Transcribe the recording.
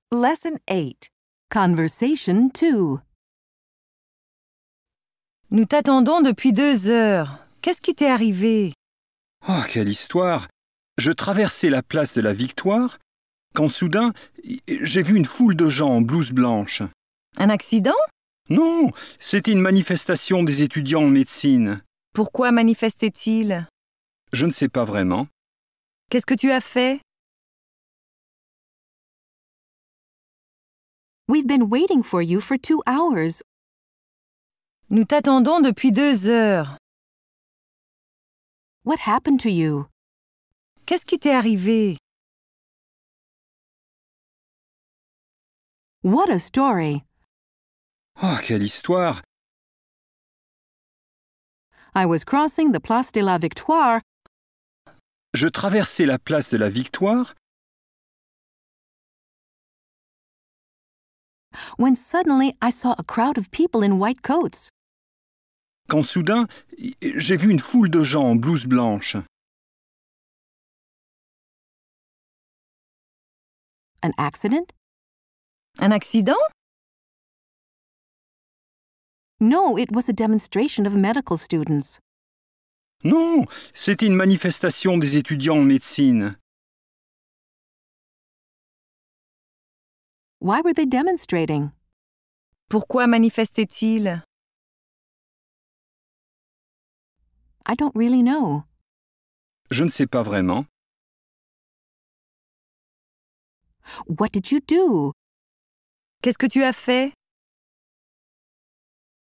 Lesson 8. Conversation 2. Nous t'attendons depuis 2 heures. Qu'est-ce qui t'est arrivé? Oh, quelle histoire! Je traversais la place de la Victoire quand soudain, j'ai vu une foule de gens en blouse blanche. Un accident? Non, c'était une manifestation des étudiants en médecine. Pourquoi manifestaient-ils? Je ne sais pas vraiment. Qu'est-ce que tu as fait? We've been waiting for you for 2 hours. Nous t'attendons depuis 2 heures. What happened to you? Qu'est-ce qui t'est arrivé? What a story! Oh, quelle histoire! I was crossing the Place de la Victoire Je traversais la place de la Victoire when suddenly I saw a crowd of people in white coats. quand soudain, j'ai vu une foule de gens en blouse blanche. An accident? Un accident? No, it was a demonstration of medical students. Non, c'était une manifestation des étudiants en médecine. Why were they demonstrating? Pourquoi manifestaient-ils? I don't really know. Je ne sais pas vraiment. What did you do? Qu'est-ce que tu as fait?